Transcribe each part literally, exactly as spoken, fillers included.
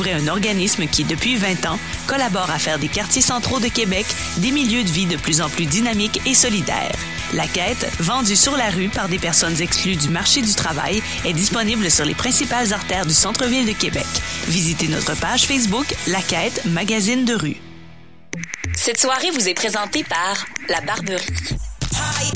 découvrez un organisme qui, depuis vingt ans, collabore à faire des quartiers centraux de Québec des milieux de vie de plus en plus dynamiques et solidaires. La Quête, vendue sur la rue par des personnes exclues du marché du travail, est disponible sur les principales artères du centre-ville de Québec. Visitez notre page Facebook La Quête, magazine de rue. Cette soirée vous est présentée par La Barberie. Hi.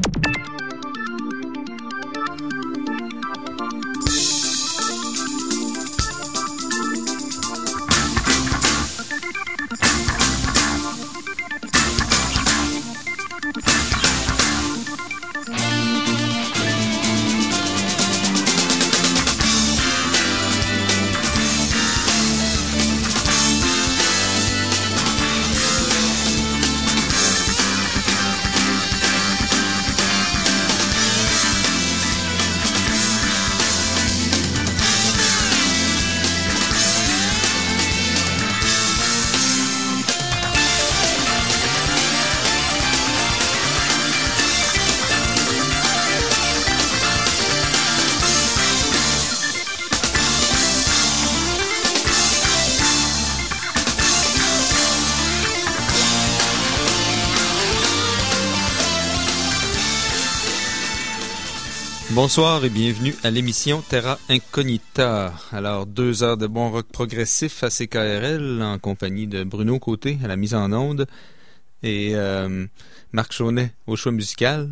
Bonsoir et bienvenue à l'émission Terra Incognita. Alors, deux heures de bon rock progressif à C K R L en compagnie de Bruno Côté à la mise en onde et euh, Marc Chaunet au choix musical.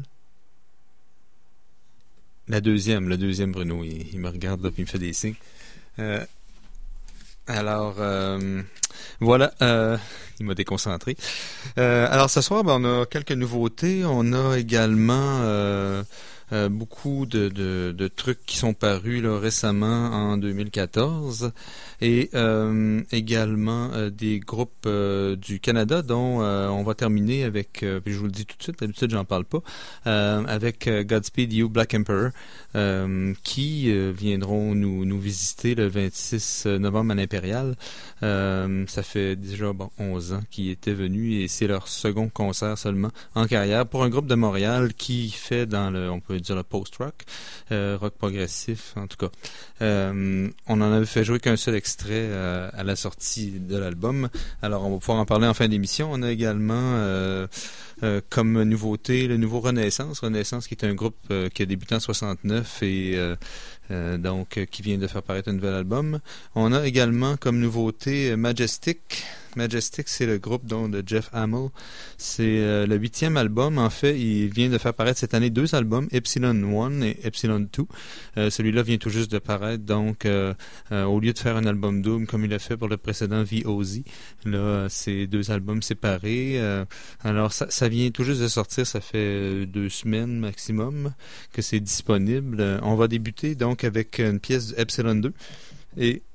La deuxième, le deuxième Bruno, il, il me regarde là puis il me fait des signes. Euh, alors, euh, voilà, euh, il m'a déconcentré. Euh, alors, ce soir, ben, on a quelques nouveautés. On a également... Euh, Euh, beaucoup de, de, de trucs qui sont parus là, récemment en deux mille quatorze et euh, également euh, des groupes euh, du Canada dont euh, on va terminer avec, euh, puis je vous le dis tout de suite, d'habitude j'en parle pas, euh, avec euh, Godspeed You Black Emperor euh, qui euh, viendront nous, nous visiter le vingt-six novembre à l'Impérial. Euh, ça fait déjà bon, onze ans qu'ils étaient venus et c'est leur second concert seulement en carrière pour un groupe de Montréal qui fait dans le, on peut dire le post-rock, euh, rock progressif en tout cas. Euh, on en avait fait jouer qu'un seul extrait euh, à la sortie de l'album. Alors on va pouvoir en parler en fin d'émission. On a également euh, euh, comme nouveauté le nouveau Renaissance. Renaissance qui est un groupe euh, qui a débuté en soixante-neuf et euh, euh, donc euh, qui vient de faire paraître un nouvel album. On a également comme nouveauté Majestic. Majestic, c'est le groupe donc, de Jeff Hamill. C'est euh, le huitième album. En fait, il vient de faire paraître cette année deux albums, Epsilon un et Epsilon deux. Euh, celui-là vient tout juste de paraître. Donc, euh, euh, au lieu de faire un album double comme il a fait pour le précédent V O Z, là, c'est deux albums séparés. Euh, alors, ça, ça vient tout juste de sortir. Ça fait deux semaines maximum que c'est disponible. Euh, on va débuter donc avec une pièce d'Epsilon deux. Et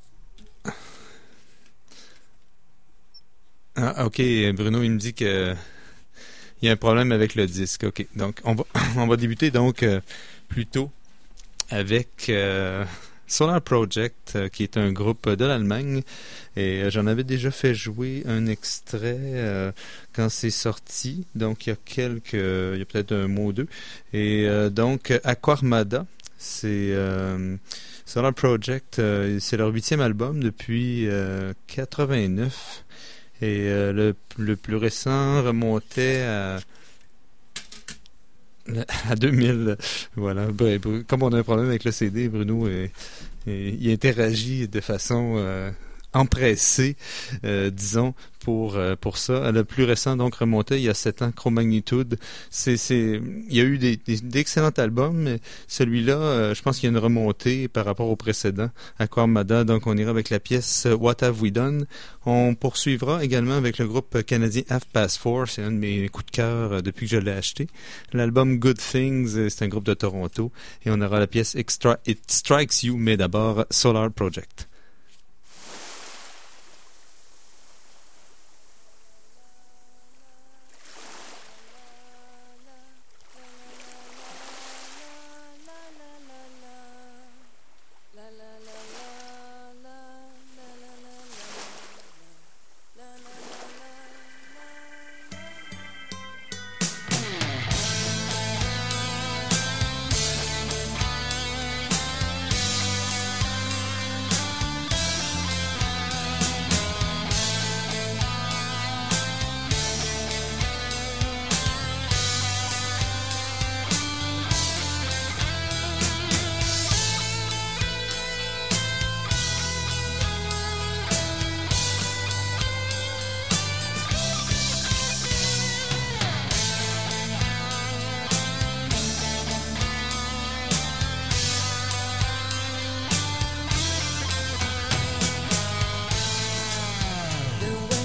Ah, ok, Bruno, il me dit que il y a un problème avec le disque. Ok, donc on va on va débuter donc euh, plutôt avec euh, Solar Project, euh, qui est un groupe de l'Allemagne. Et euh, j'en avais déjà fait jouer un extrait euh, quand c'est sorti, donc il y a quelques, il y a peut-être un mois ou deux. Et euh, donc Aquarmada, c'est euh, Solar Project, euh, c'est leur huitième album depuis euh, quatre-vingt-neuf. Et euh, le, le plus récent remontait à, à deux mille. Voilà. Comme on a un problème avec le C D, Bruno, et, et, il interagit de façon euh, empressée, euh, disons, pour euh, pour ça. Le plus récent, donc, remontait il y a sept ans, Cro-Magnitude. C'est, c'est, il y a eu des, des, d'excellents albums, mais celui-là, euh, je pense qu'il y a une remontée par rapport au précédent, Aquarmada. Donc, on ira avec la pièce What Have We Done. On poursuivra également avec le groupe canadien Half Past Four. C'est un de mes coups de cœur euh, depuis que je l'ai acheté. L'album Good Things, c'est un groupe de Toronto. Et on aura la pièce Extra It Strikes You, mais d'abord Solar Project.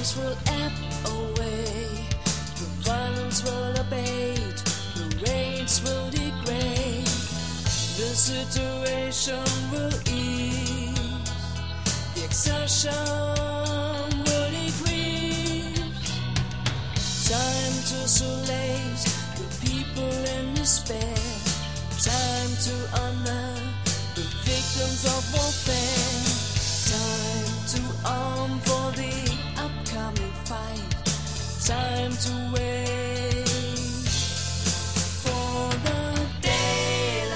storms will ebb away, the violence will abate, the rains will degrade, the situation will ease, the exertion will increase. Time to solace the people in despair, time to honor the victims of warfare, time to arm for the upcoming fight, time to wait for the daylight.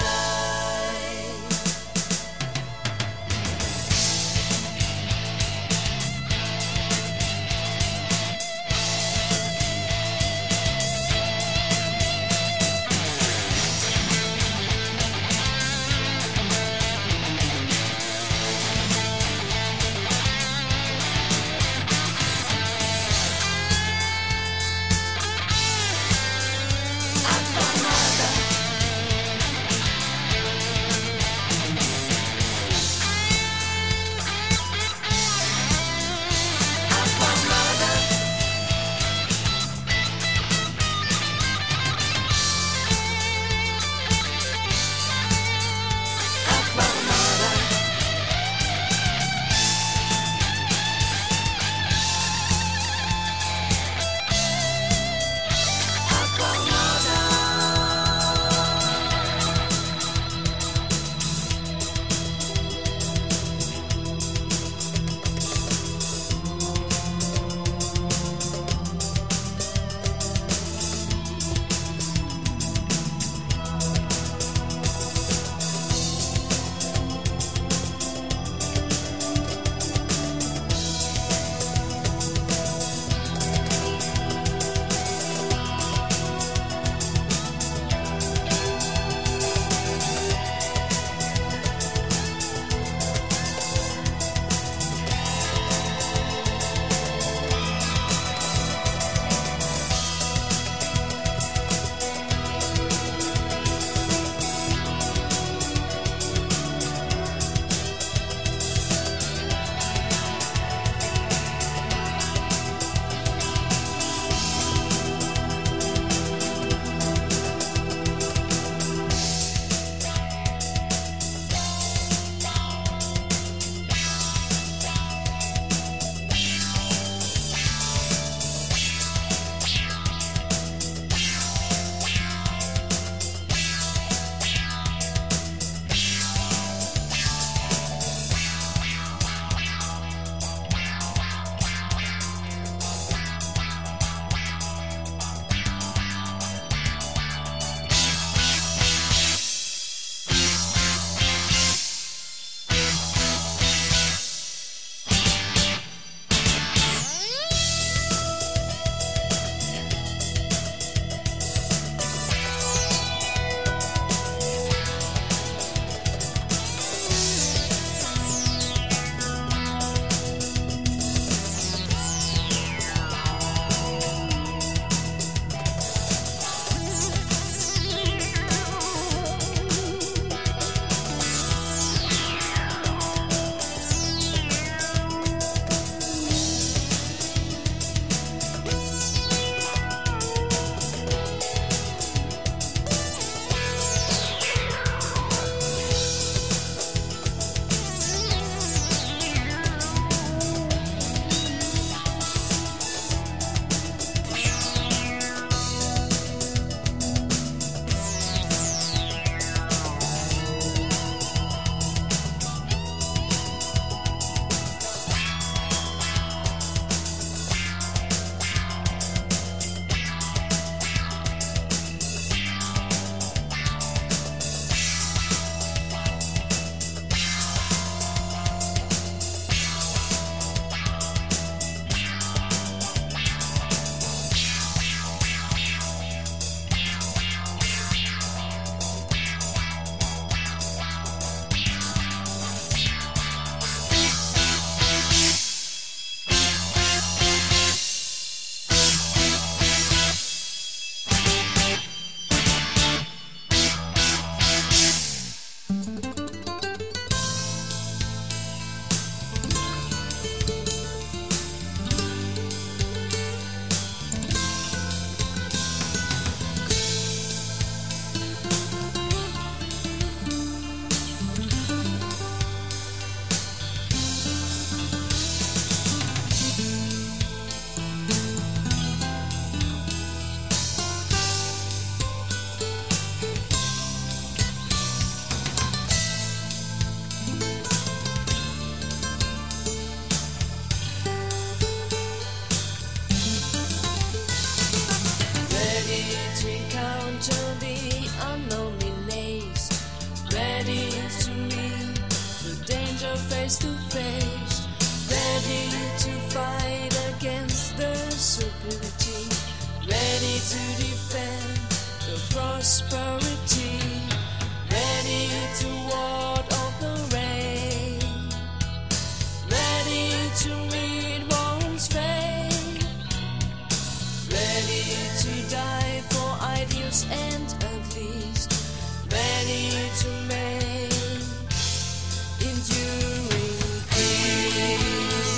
prosperity, ready to ward off the rain, ready to meet one's fate, ready to die for ideals and at least ready to make enduring peace.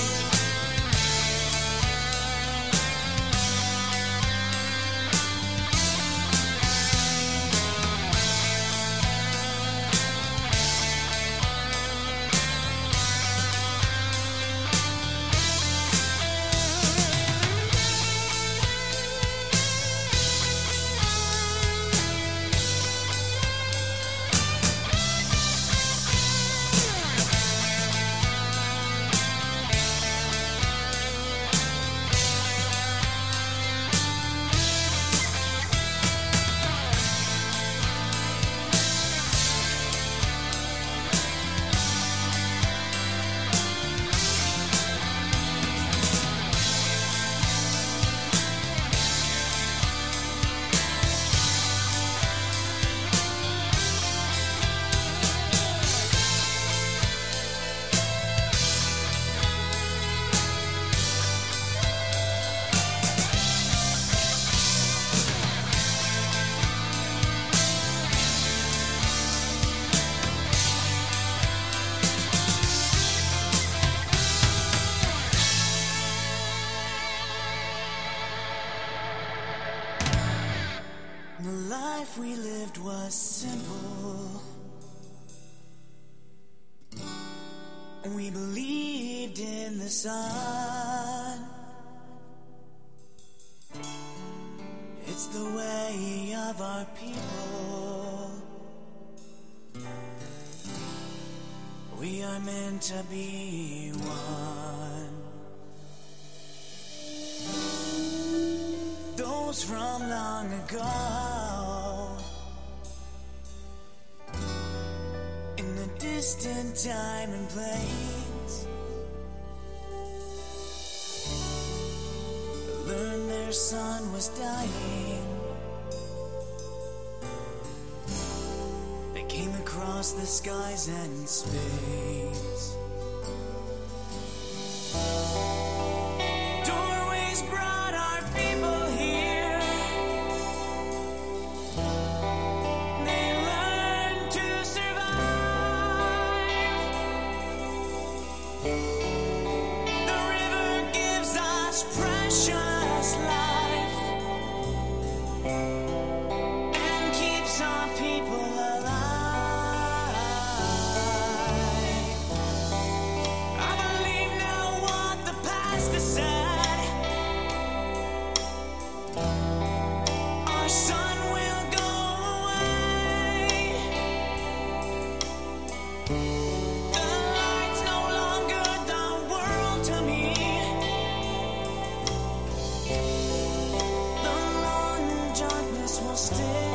The life we lived was simple. We believed in the sun. It's the way of our people. We are meant to be one. Those from long ago, in a distant time and place, learned their son was dying. They came across the skies and space. Doorways brought our people here. They learned to survive. The river gives us precious life and keeps our people alive. I believe now what the past has said. Our sun will go away. The light's no longer the world to me. The long darkness will stay.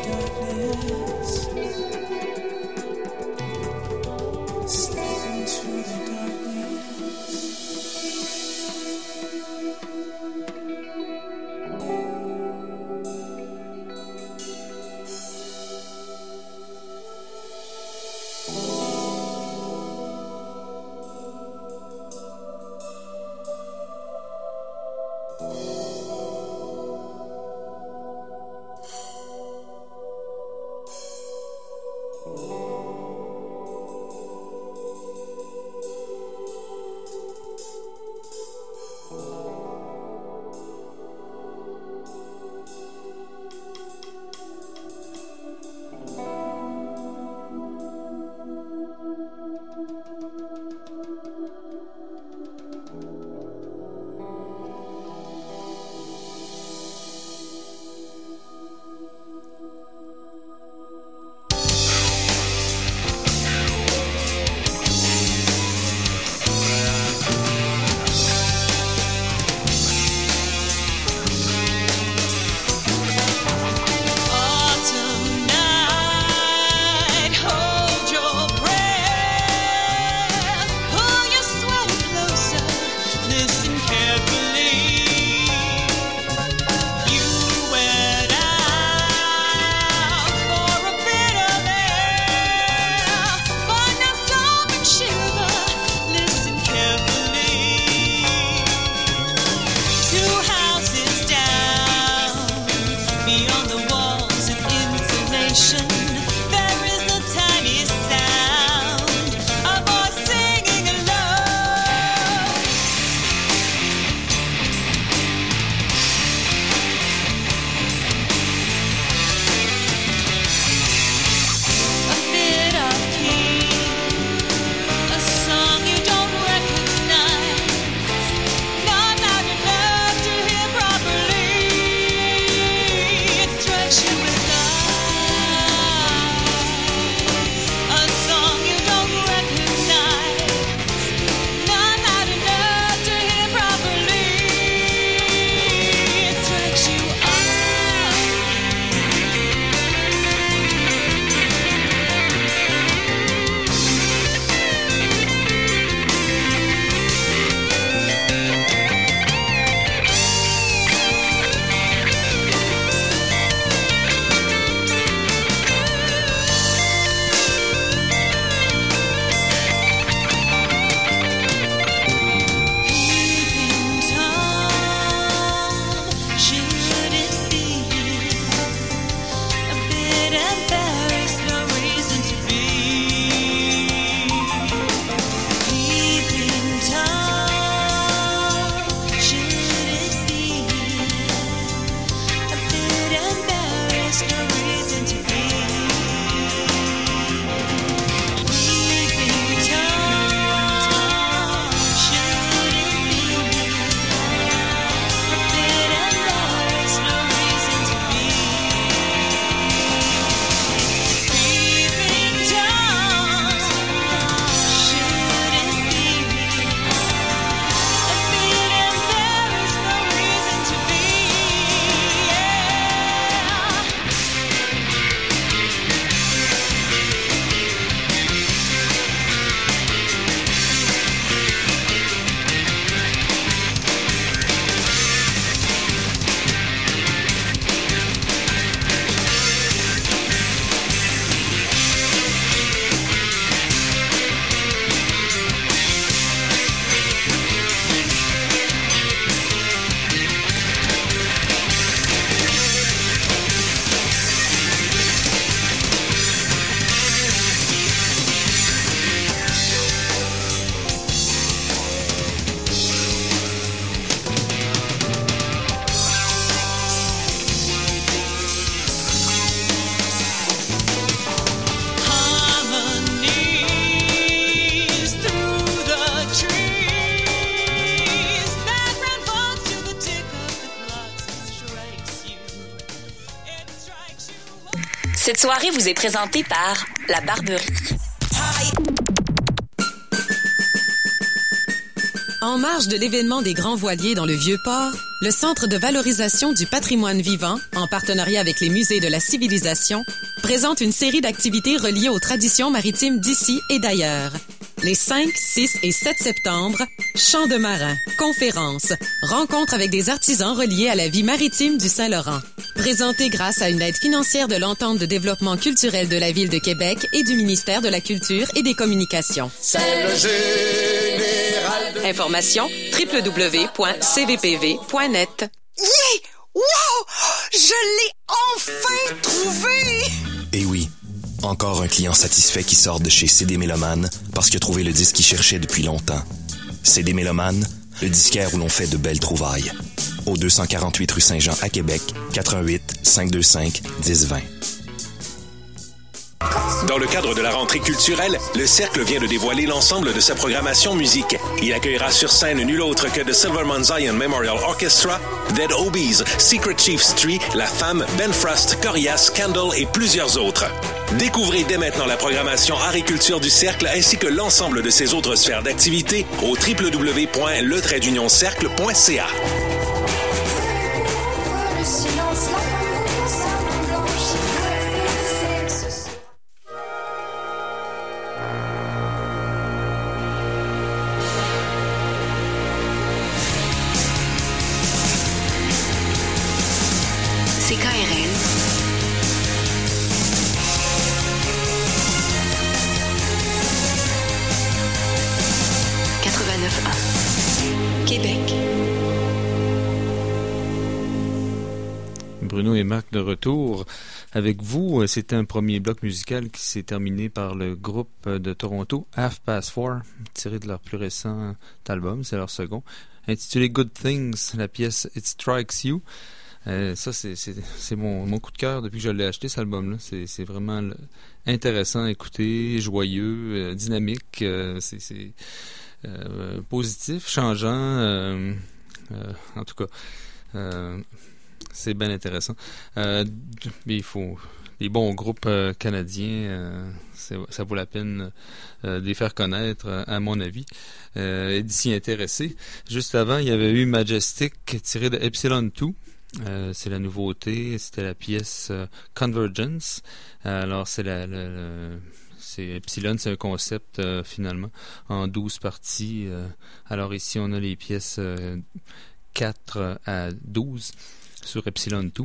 Cette soirée vous est présentée par La Barberie. En marge de l'événement des Grands Voiliers dans le Vieux-Port, le Centre de valorisation du patrimoine vivant, en partenariat avec les musées de la civilisation, présente une série d'activités reliées aux traditions maritimes d'ici et d'ailleurs. Les cinq, six et sept septembre, chants de marins, conférences, rencontres avec des artisans reliés à la vie maritime du Saint-Laurent. Présenté grâce à une aide financière de l'Entente de développement culturel de la Ville de Québec et du ministère de la Culture et des Communications. C'est le général de... Information w w w point c v p v point net. Oui! Wow! Je l'ai enfin trouvé! Eh oui, encore un client satisfait qui sort de chez C D Méloman parce qu'il a trouvé le disque qu'il cherchait depuis longtemps. C D Méloman, le disquaire où l'on fait de belles trouvailles. Au deux cent quarante-huit rue Saint-Jean à Québec, quatre un huit, cinq deux cinq, un zéro deux zéro. Dans le cadre de la rentrée culturelle, le Cercle vient de dévoiler l'ensemble de sa programmation musique. Il accueillera sur scène nul autre que The Silvermont Zion Memorial Orchestra, Dead Obies, Secret Chiefs Tree, La Femme, Ben Frost, Corias, Candle et plusieurs autres. Découvrez dès maintenant la programmation Art et Culture du Cercle ainsi que l'ensemble de ses autres sphères d'activité au w w w point le trait d'union cercle point c a. Le silence, la femme sable blanche, saisissez ce... C K R L quatre-vingt-neuf un Québec. Bruno et Marc de retour avec vous. C'était un premier bloc musical qui s'est terminé par le groupe de Toronto, Half Past Four, tiré de leur plus récent album, c'est leur second, intitulé Good Things, la pièce It Strikes You. Euh, ça, c'est, c'est, c'est mon, mon coup de cœur depuis que je l'ai acheté, cet album-là. C'est, c'est vraiment le, intéressant à écouter, joyeux, euh, dynamique, euh, c'est, c'est euh, positif, changeant. Euh, euh, en tout cas, euh, c'est bien intéressant. Euh, mais il faut... Les bons groupes euh, canadiens, euh, ça vaut la peine euh, de les faire connaître, euh, à mon avis, euh, et d'y s'y intéresser. Juste avant, il y avait eu Majestic, tiré de Epsilon deux. Euh, c'est la nouveauté, c'était la pièce euh, Convergence. Euh, alors, c'est la... la, la c'est Epsilon, c'est un concept, euh, finalement, en douze parties. Euh, alors ici, on a les pièces euh, quatre à douze sur Epsilon deux.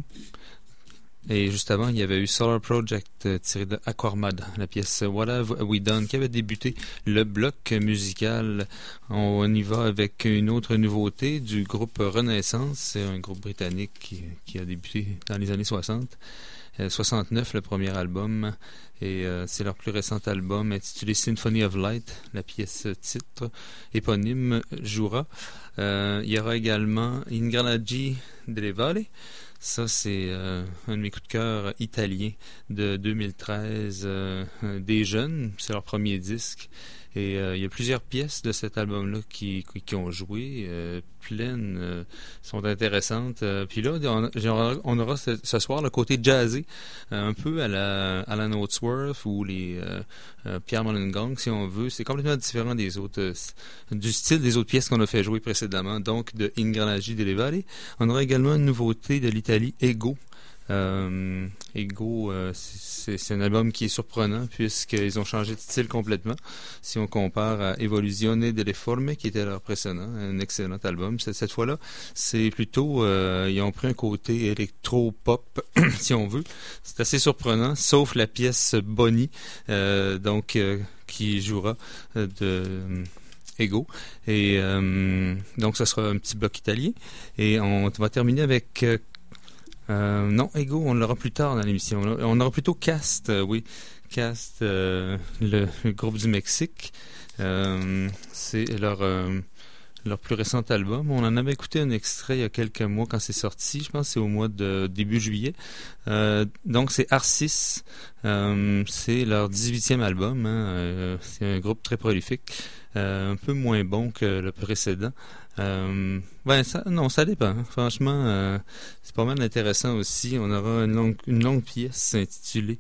Et juste avant, il y avait eu Solar Project euh, tiré de Aquarmad, la pièce What Have We Done, qui avait débuté le bloc musical. On y va avec une autre nouveauté du groupe Renaissance. C'est un groupe britannique qui, qui a débuté dans les années soixante. Euh, soixante-neuf, le premier album. Et euh, c'est leur plus récent album intitulé Symphony of Light. La pièce titre éponyme jouera. Euh, il y aura également Ingranaggi delle Valle. Ça, c'est euh, un de mes coups de cœur italiens de deux mille treize, euh, des jeunes, c'est leur premier disque. Et euh, il y a plusieurs pièces de cet album-là qui, qui, qui ont joué, euh, pleines, euh, sont intéressantes. Euh, puis là, on, on aura ce, ce soir le côté jazzé, euh, un peu à la Alan Oatsworth ou les euh, euh, Pierre Mullingang, si on veut. C'est complètement différent des autres, euh, du style des autres pièces qu'on a fait jouer précédemment, donc de Ingranaggi delle Valle. On aura également une nouveauté de l'Italie, Ego. Euh, Ego, euh, c'est, c'est un album qui est surprenant puisqu'ils ont changé de style complètement. Si on compare à Evoluzione delle Forme, qui était leur précédent, un excellent album. Cette, cette fois-là, c'est plutôt, euh, ils ont pris un côté électro-pop, si on veut. C'est assez surprenant, sauf la pièce Bonnie, euh, donc euh, qui jouera euh, de Ego. Et euh, donc, ça sera un petit bloc italien. Et on va terminer avec euh, Euh, non, Ego, on l'aura plus tard dans l'émission. On aura plutôt Cast, euh, oui. Cast, euh, le, le groupe du Mexique. Euh, c'est leur, euh, leur plus récent album. On en avait écouté un extrait il y a quelques mois quand c'est sorti. Je pense que c'est au mois de début juillet. Euh, donc, c'est Arcis. Euh, c'est leur dix-huitième album. Hein. Euh, c'est un groupe très prolifique. Euh, un peu moins bon que le précédent. Euh, ben ça, non, ça dépend. Franchement, euh, c'est pas mal intéressant aussi. On aura une longue, une longue pièce intitulée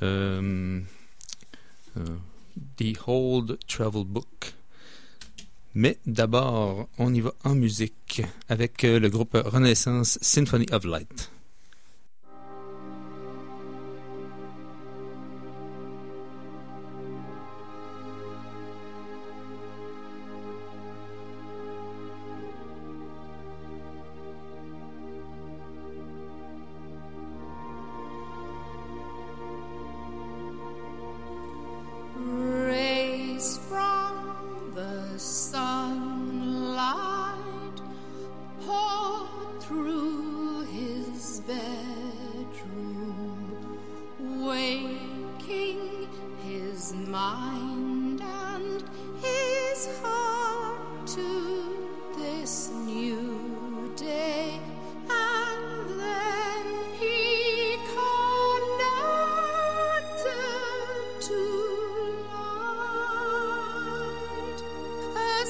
euh, euh, The Old Travel Book. Mais d'abord, on y va en musique avec le groupe Renaissance Symphony of Light. Rays from the sunlight pour through his bedroom, waking his mind and his heart to this new day. And then he connected to light, a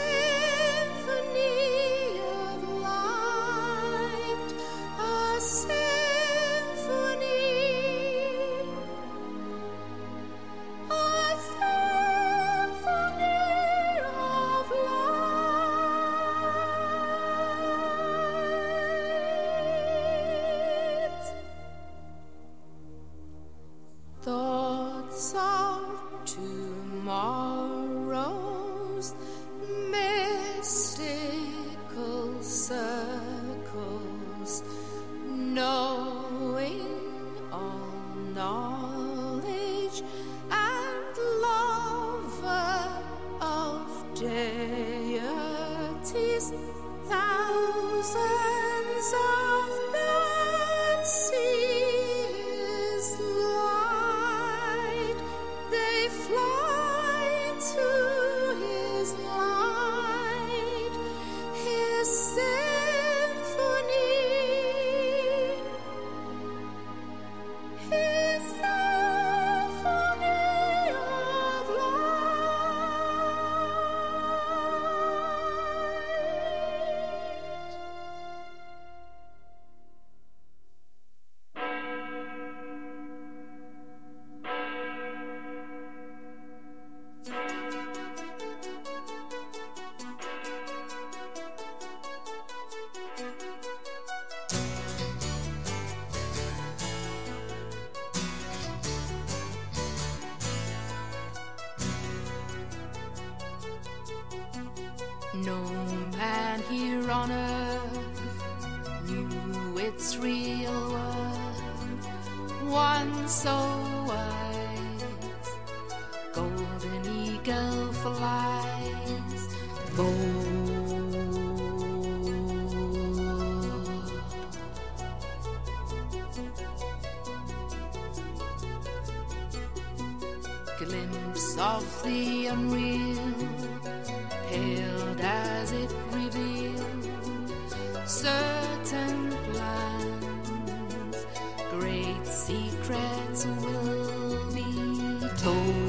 symphony of light, a symphony, a symphony of light. Thoughts of tomorrow's mystical circles, knowing all knowledge and lover of deities, thousands of men see his light, they fly to his light, his symphony, his symphony of light. No man here on earth knew its real worth. One so wise, golden eagle flies bold. Glimpse of the unreal, hailed as it revealed certain plans, great secrets will be told.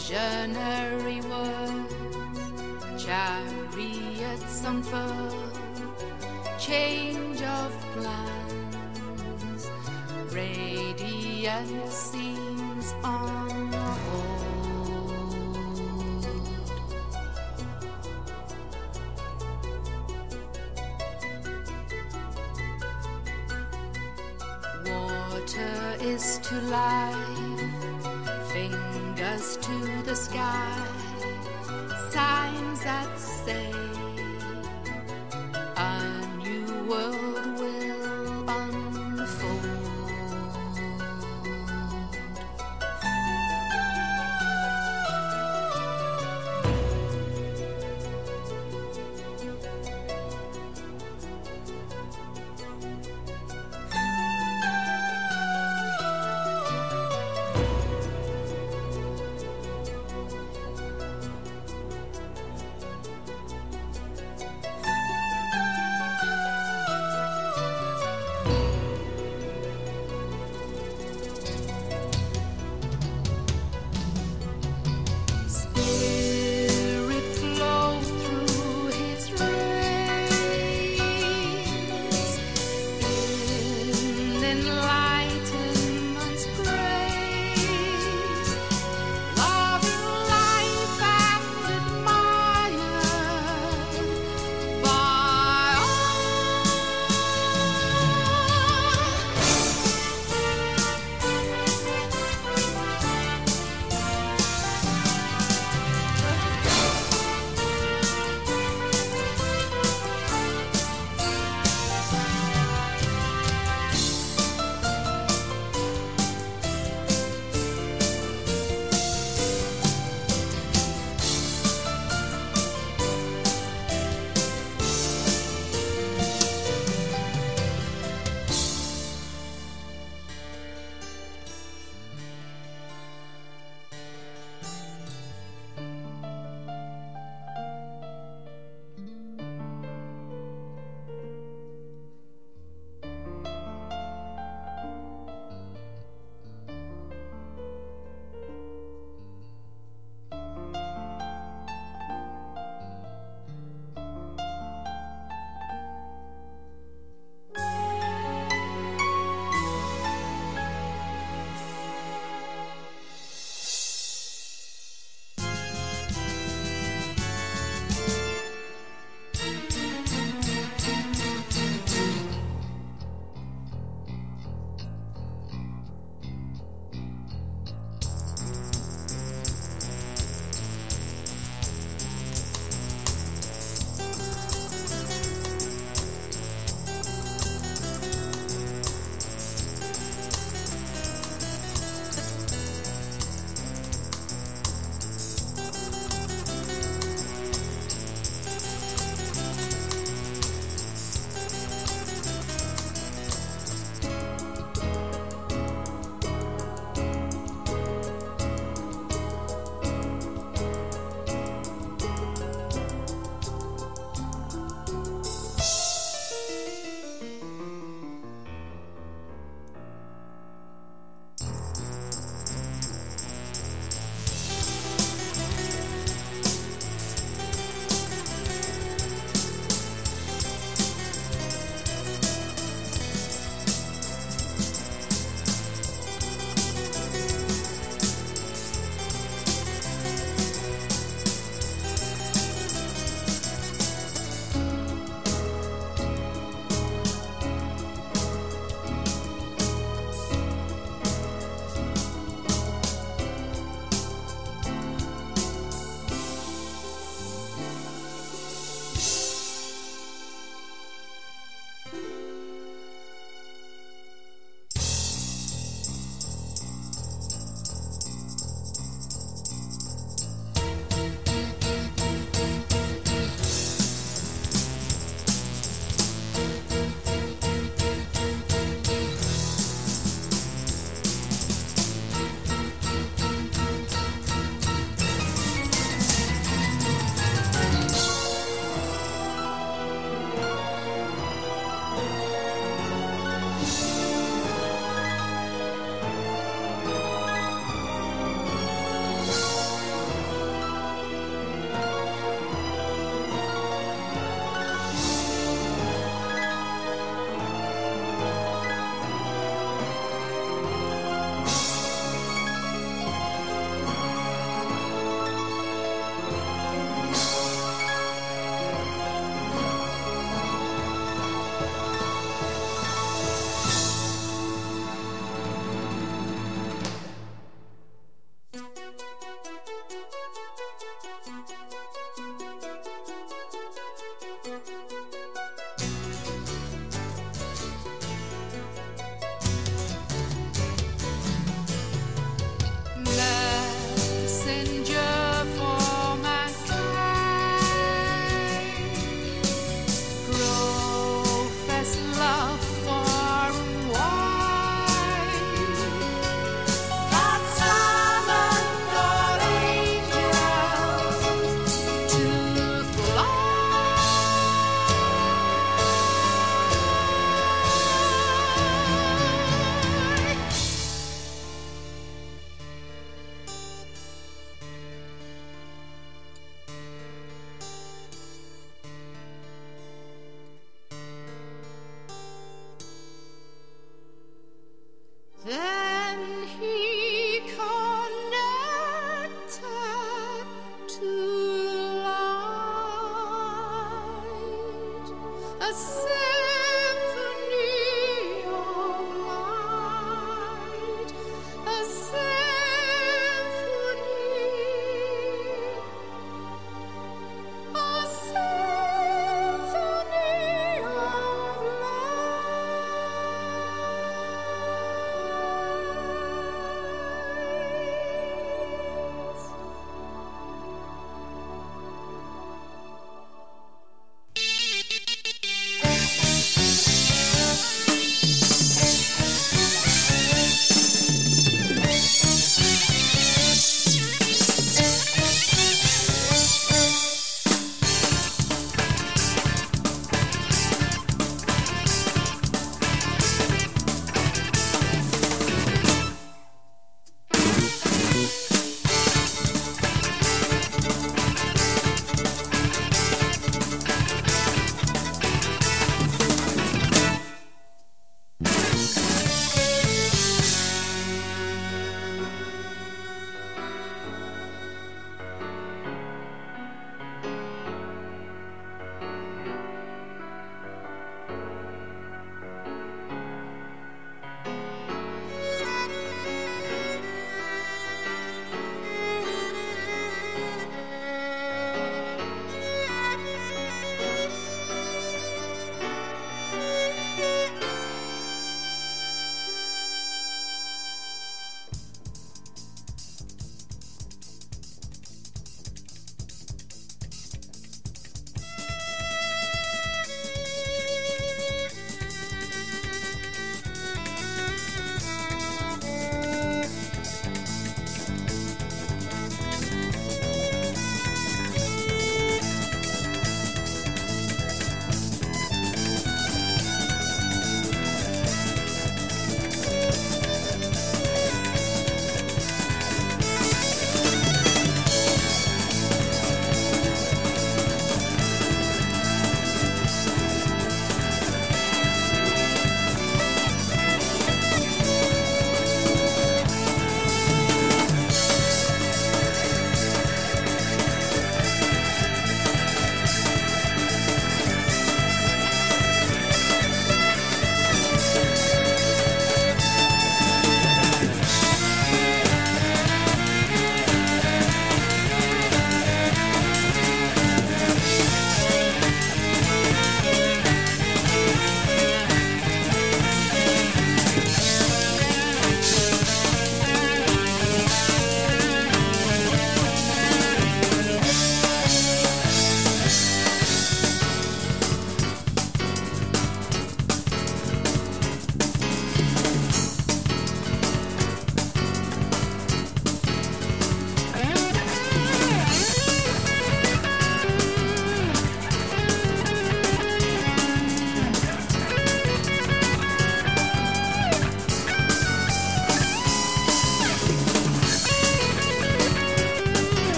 visionary words, chariots unfurled, change of plans, radiant scenes on hold. Water is to life, fingers to the sky, signs that say a new world will unfold.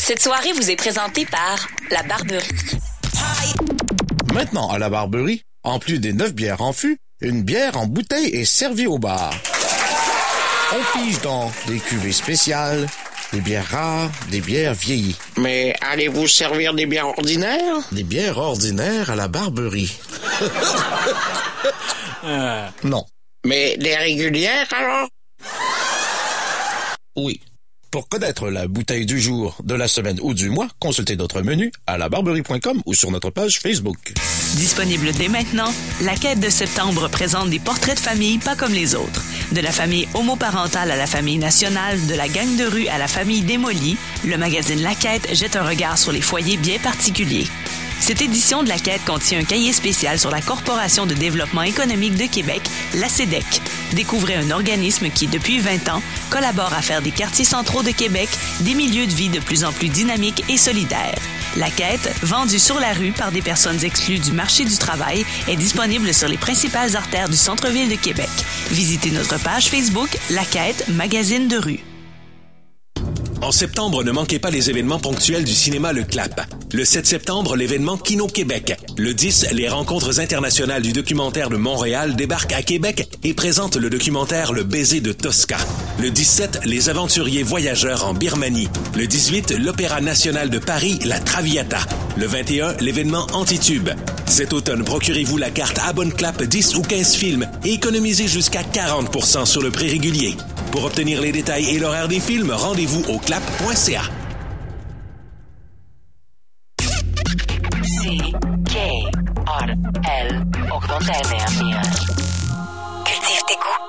Cette soirée vous est présentée par La Barberie. Maintenant, à La Barberie, en plus des neuf bières en fût, une bière en bouteille est servie au bar. On pige dans des cuvées spéciales, des bières rares, des bières vieillies. Mais allez-vous servir des bières ordinaires? Des bières ordinaires à La Barberie. euh... Non. Mais des régulières, alors? Oui. Pour connaître la bouteille du jour, de la semaine ou du mois, consultez notre menu à la barberie point com ou sur notre page Facebook. Disponible dès maintenant, la Quête de septembre présente des portraits de famille pas comme les autres. De la famille homoparentale à la famille nationale, de la gang de rue à la famille démolie, le magazine La Quête jette un regard sur les foyers bien particuliers. Cette édition de La Quête contient un cahier spécial sur la Corporation de développement économique de Québec, la C E D E C. Découvrez un organisme qui, depuis vingt ans, collabore à faire des quartiers centraux de Québec des milieux de vie de plus en plus dynamiques et solidaires. La Quête, vendue sur la rue par des personnes exclues du marché du travail, est disponible sur les principales artères du centre-ville de Québec. Visitez notre page Facebook La Quête, magazine de rue. En septembre, ne manquez pas les événements ponctuels du cinéma Le Clap. Le sept septembre, l'événement Kino Québec. Le dix, les rencontres internationales du documentaire de Montréal débarquent à Québec et présentent le documentaire Le baiser de Tosca. Le dix-sept, les aventuriers voyageurs en Birmanie. Le dix-huit, l'Opéra national de Paris, La Traviata. Le vingt et un, l'événement Antitube. Cet automne, procurez-vous la carte Abonne Clap dix ou quinze films et économisez jusqu'à quarante pour cent sur le prix régulier. Pour obtenir les détails et l'horaire des films, rendez-vous au clap point c a. C K R L ochenta y nueve. Cultive tes goûts.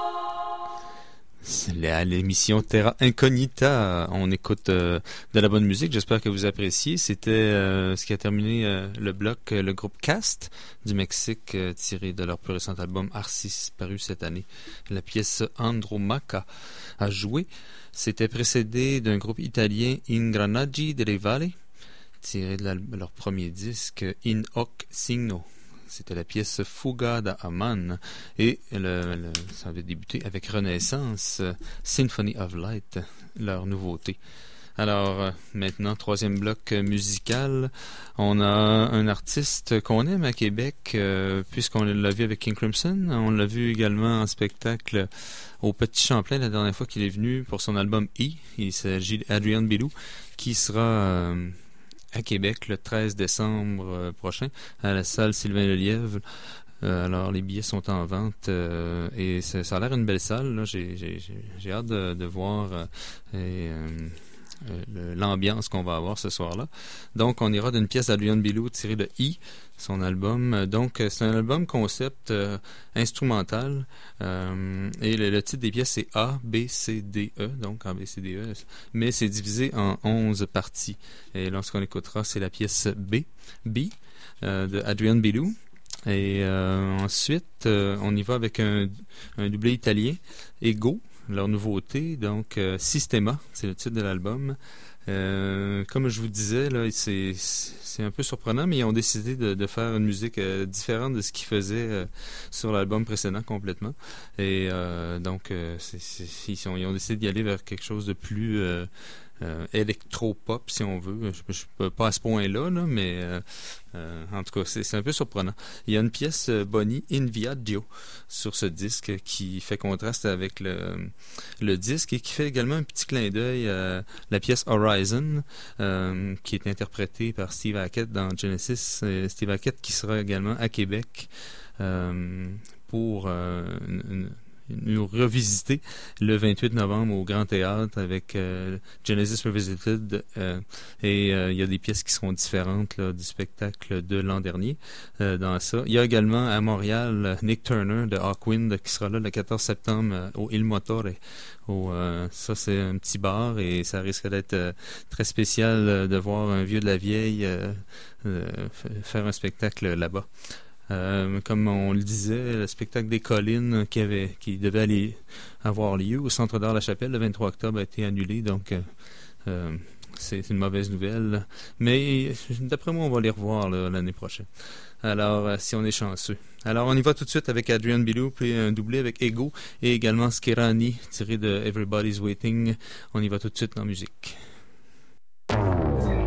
C'est à l'émission Terra Incognita. On écoute euh, de la bonne musique. J'espère que vous appréciez. C'était euh, ce qui a terminé euh, le bloc, euh, le groupe Cast du Mexique, euh, tiré de leur plus récent album Arcis, paru cette année. La pièce Andromaca a joué. C'était précédé d'un groupe italien Ingranaggi delle Valle, tiré de leur premier disque In Hoc Signo. C'était la pièce Fuga da Aman et le, le, ça avait débuté avec Renaissance, Symphony of Light, leur nouveauté. Alors euh, maintenant, troisième bloc musical, on a un artiste qu'on aime à Québec, euh, puisqu'on l'a vu avec King Crimson, on l'a vu également en spectacle au Petit Champlain la dernière fois qu'il est venu pour son album E. Il s'agit d'Adrian Belew, qui sera... Euh, à Québec le treize décembre euh, prochain à la salle Sylvain Lelièvre. Euh, alors les billets sont en vente euh, et ça, ça a l'air une belle salle là. J'ai, j'ai, j'ai hâte de, de voir euh, et, euh, euh, l'ambiance qu'on va avoir ce soir-là. Donc on ira d'une pièce d'Adrian Belew tirée de E, son album. Donc c'est un album concept euh, instrumental euh, et le, le titre des pièces c'est A, B, C, D, E, donc A, B, C, D, E, mais c'est divisé en onze parties. Et lorsqu'on écoutera, c'est la pièce B, B euh, de Adrian Belew. Et euh, ensuite, euh, on y va avec un, un doublé italien, Ego, leur nouveauté, donc euh, Sistema, c'est le titre de l'album. Euh, comme je vous disais, là, c'est, c'est un peu surprenant, mais ils ont décidé de, de faire une musique euh, différente de ce qu'ils faisaient euh, sur l'album précédent complètement. Et euh, donc, euh, c'est, c'est, ils, sont, ils ont décidé d'y aller vers quelque chose de plus euh, euh, électro-pop, si on veut. Je ne suis pas à ce point-là, là, mais euh, euh, en tout cas, c'est, c'est un peu surprenant. Il y a une pièce euh, Bonnie In Viaggio sur ce disque qui fait contraste avec le, le disque et qui fait également un petit clin d'œil à la pièce Horizon, euh, qui est interprétée par Steve Hackett dans Genesis. Et Steve Hackett qui sera également à Québec euh, pour euh, une, nous revisiter le vingt-huit novembre au Grand Théâtre avec euh, Genesis Revisited euh, et euh, il y a des pièces qui seront différentes là, du spectacle de l'an dernier euh, dans ça. Il y a également à Montréal Nick Turner de Hawkwind qui sera là le quatorze septembre euh, au Il Motore. Au, euh, ça c'est un petit bar et ça risque d'être euh, très spécial euh, de voir un vieux de la vieille euh, euh, faire un spectacle là-bas. Euh, comme on le disait, le spectacle des collines qui avait, qui devait aller avoir lieu au Centre d'art La Chapelle le vingt-trois octobre a été annulé, donc euh, euh, c'est une mauvaise nouvelle. Mais d'après moi, on va les revoir là, l'année prochaine. Alors, euh, si on est chanceux. Alors, on y va tout de suite avec Adrian Belew, puis un doublé avec Ego et également Schirani, tiré de Everybody's Waiting. On y va tout de suite en musique.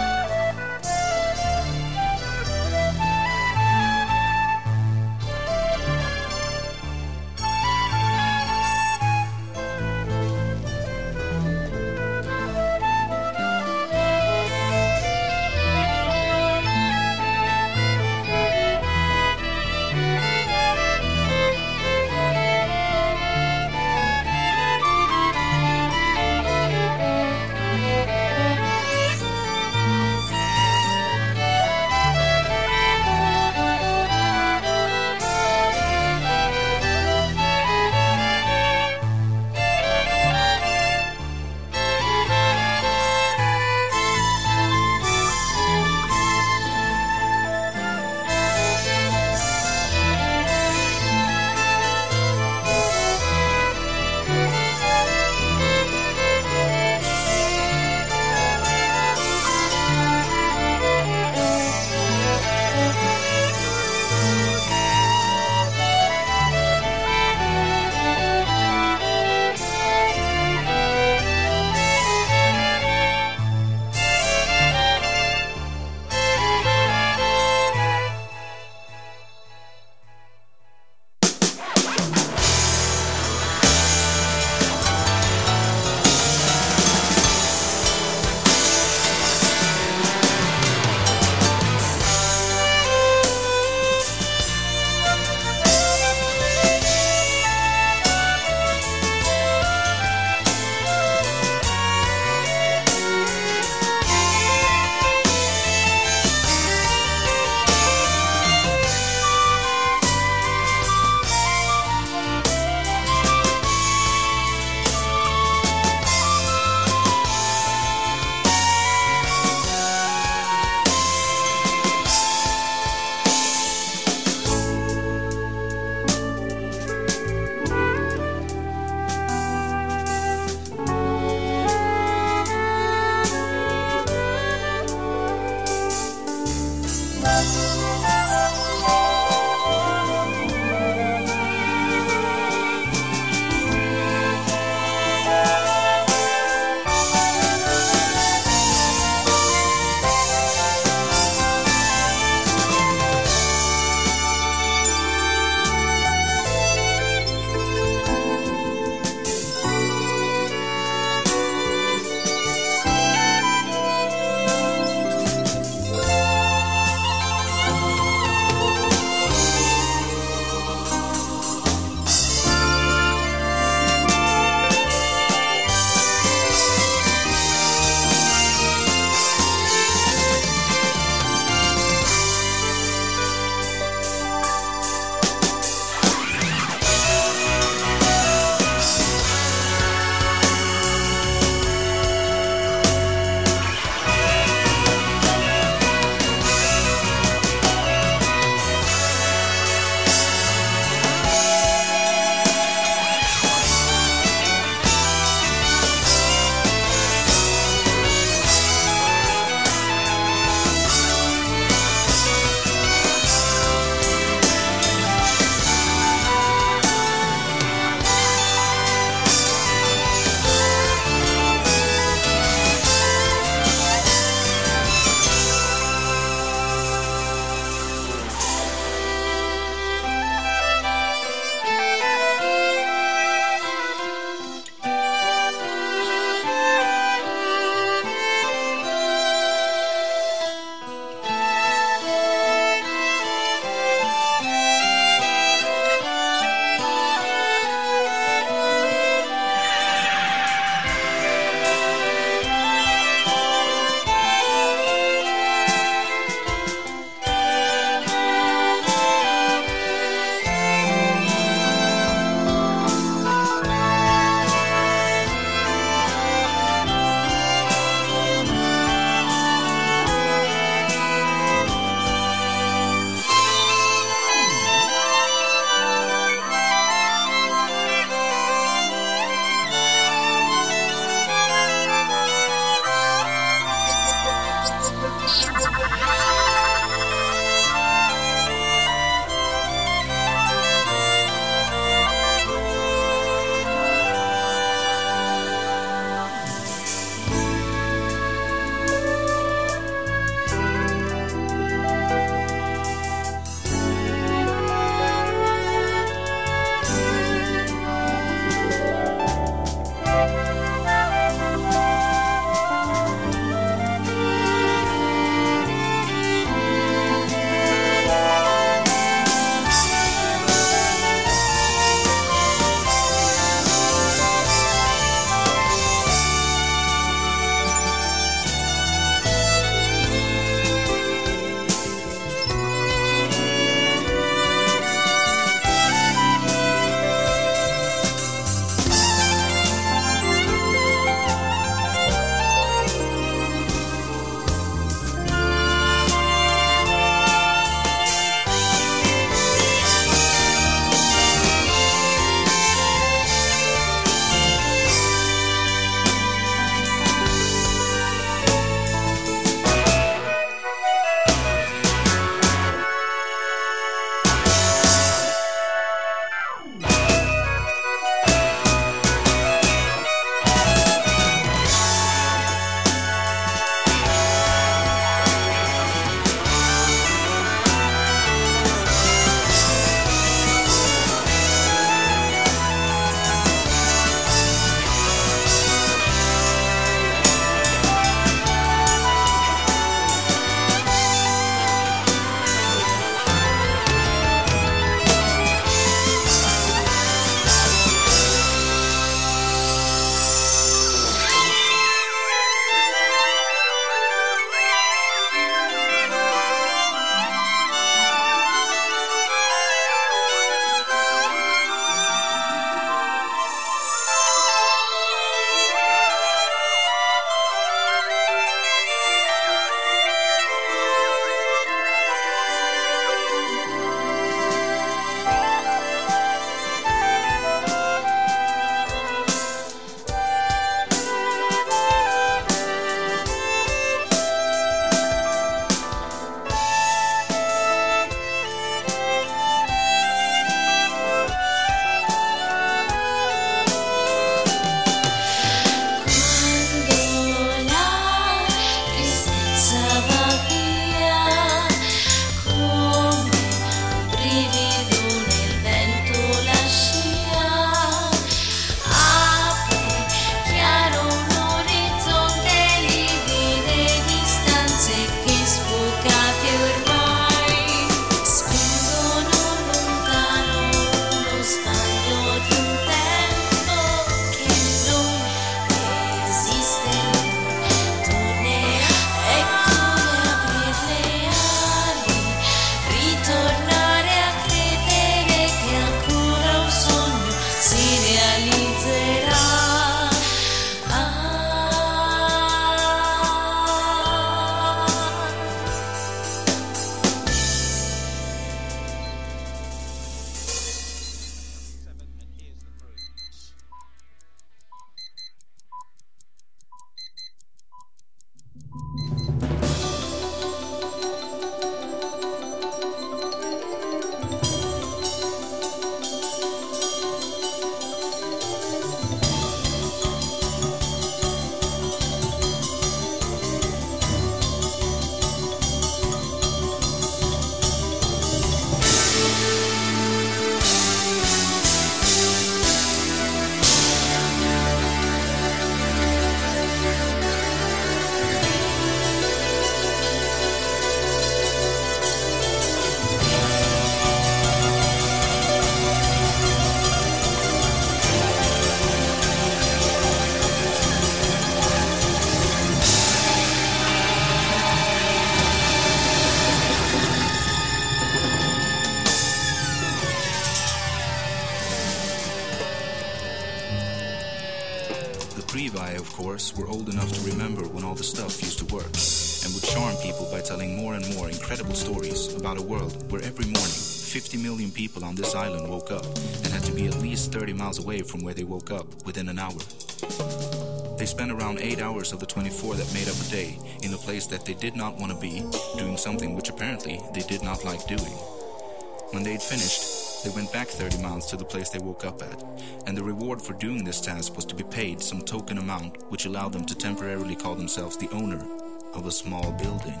course, were old enough to remember when all the stuff used to work, and would charm people by telling more and more incredible stories about a world where every morning fifty million people on this island woke up and had to be at least thirty miles away from where they woke up within an hour. They spent around eight hours of the twenty-four that made up a day in a place that they did not want to be, doing something which apparently they did not like doing. When they'd finished, they went back thirty miles to the place they woke up at, and the reward for doing this task was to be paid some token amount which allowed them to temporarily call themselves the owner of a small building.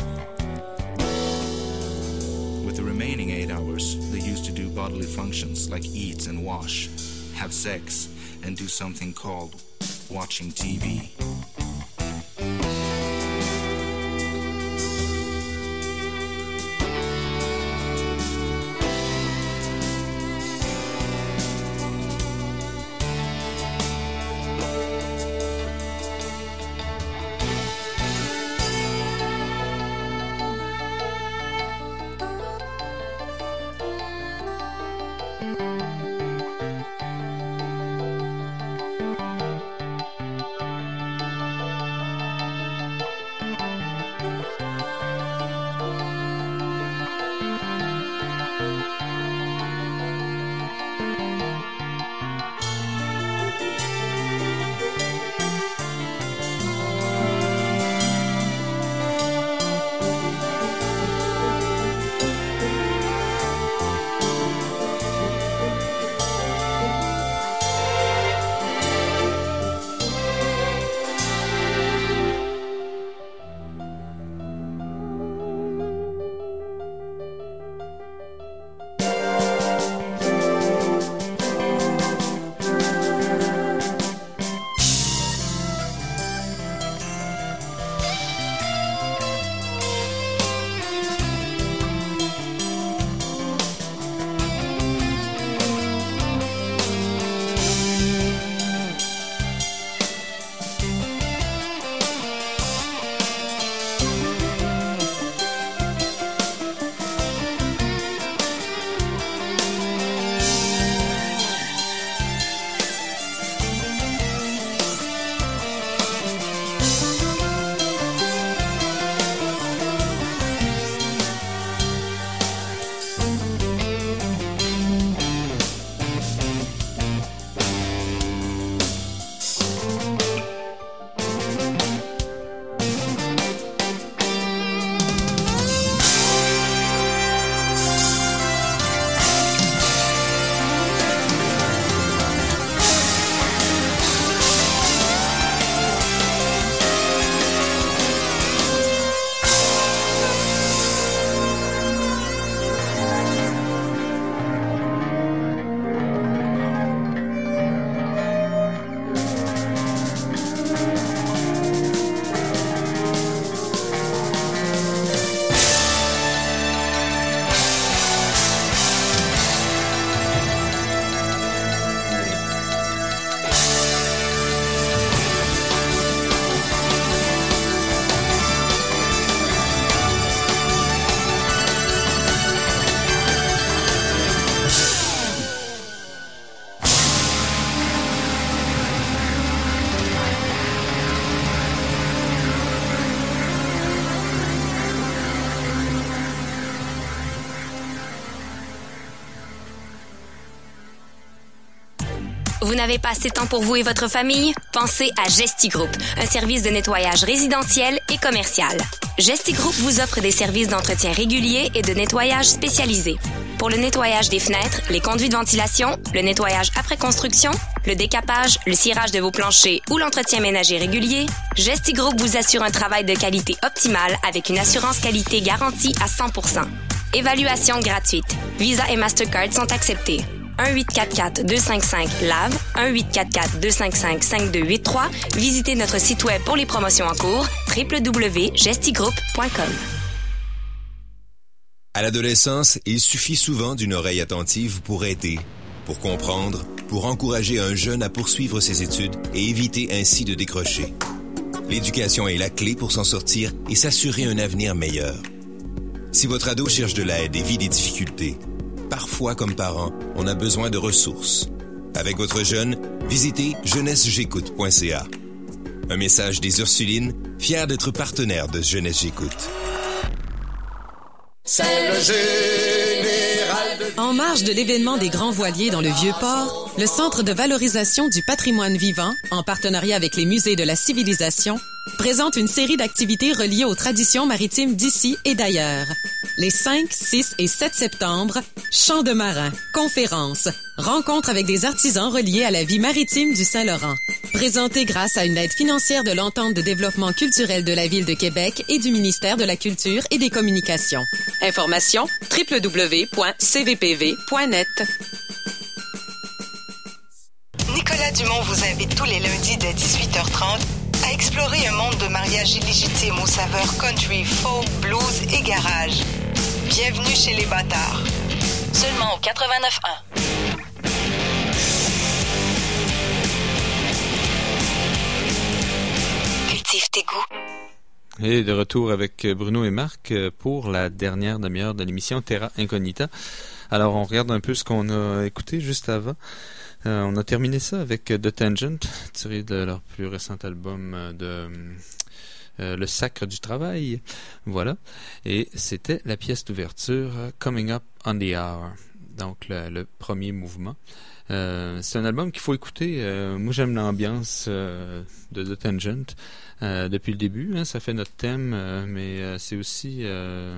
With the remaining eight hours, they used to do bodily functions like eat and wash, have sex, and do something called watching T V. Vous n'avez pas assez de temps pour vous et votre famille? Pensez à Gestigroup, un service de nettoyage résidentiel et commercial. Gestigroup vous offre des services d'entretien régulier et de nettoyage spécialisé. Pour le nettoyage des fenêtres, les conduits de ventilation, le nettoyage après construction, le décapage, le cirage de vos planchers ou l'entretien ménager régulier, Gestigroup vous assure un travail de qualité optimale avec une assurance qualité garantie à cent pour cent. Évaluation gratuite. Visa et Mastercard sont acceptés. un huit quatre quatre deux cinq cinq L A V, un huit quatre quatre deux cinq cinq cinq deux huit trois. Visitez notre site web pour les promotions en cours, w w w point gestigroup point com. À l'adolescence, il suffit souvent d'une oreille attentive pour aider, pour comprendre, pour encourager un jeune à poursuivre ses études et éviter ainsi de décrocher. L'éducation est la clé pour s'en sortir et s'assurer un avenir meilleur. Si votre ado cherche de l'aide et vit des difficultés, parfois, comme parents, on a besoin de ressources. Avec votre jeune, visitez jeunesse j'écoute point c a. Un message des Ursulines, fiers d'être partenaires de Jeunesse J'écoute. C'est le général de... En marge de l'événement des Grands Voiliers dans le Vieux-Port, le Centre de valorisation du patrimoine vivant, en partenariat avec les musées de la civilisation, présente une série d'activités reliées aux traditions maritimes d'ici et d'ailleurs. Les cinq, six et sept septembre, chants de marins, conférences, rencontres avec des artisans reliés à la vie maritime du Saint-Laurent. Présenté grâce à une aide financière de l'Entente de développement culturel de la Ville de Québec et du ministère de la Culture et des Communications. Information w w w point c v p v point net. Nicolas Dumont vous invite tous les lundis dès dix-huit heures trente à explorer un monde de mariage illégitime aux saveurs country, folk, blues et garage. Bienvenue chez les bâtards. Seulement au quatre-vingt-neuf un. Cultive tes goûts. Et de retour avec Bruno et Marc pour la dernière demi-heure de l'émission Terra Incognita. Alors, on regarde un peu ce qu'on a écouté juste avant. Euh, on a terminé ça avec The Tangent, tiré de leur plus récent album de euh, Le Sacre du Travail. Voilà. Et c'était la pièce d'ouverture Coming Up on the Hour. Donc, le, le premier mouvement. Euh, c'est un album qu'il faut écouter. Euh, moi, j'aime l'ambiance euh, de The Tangent euh, depuis le début. Hein, ça fait notre thème, euh, mais euh, c'est aussi... Euh,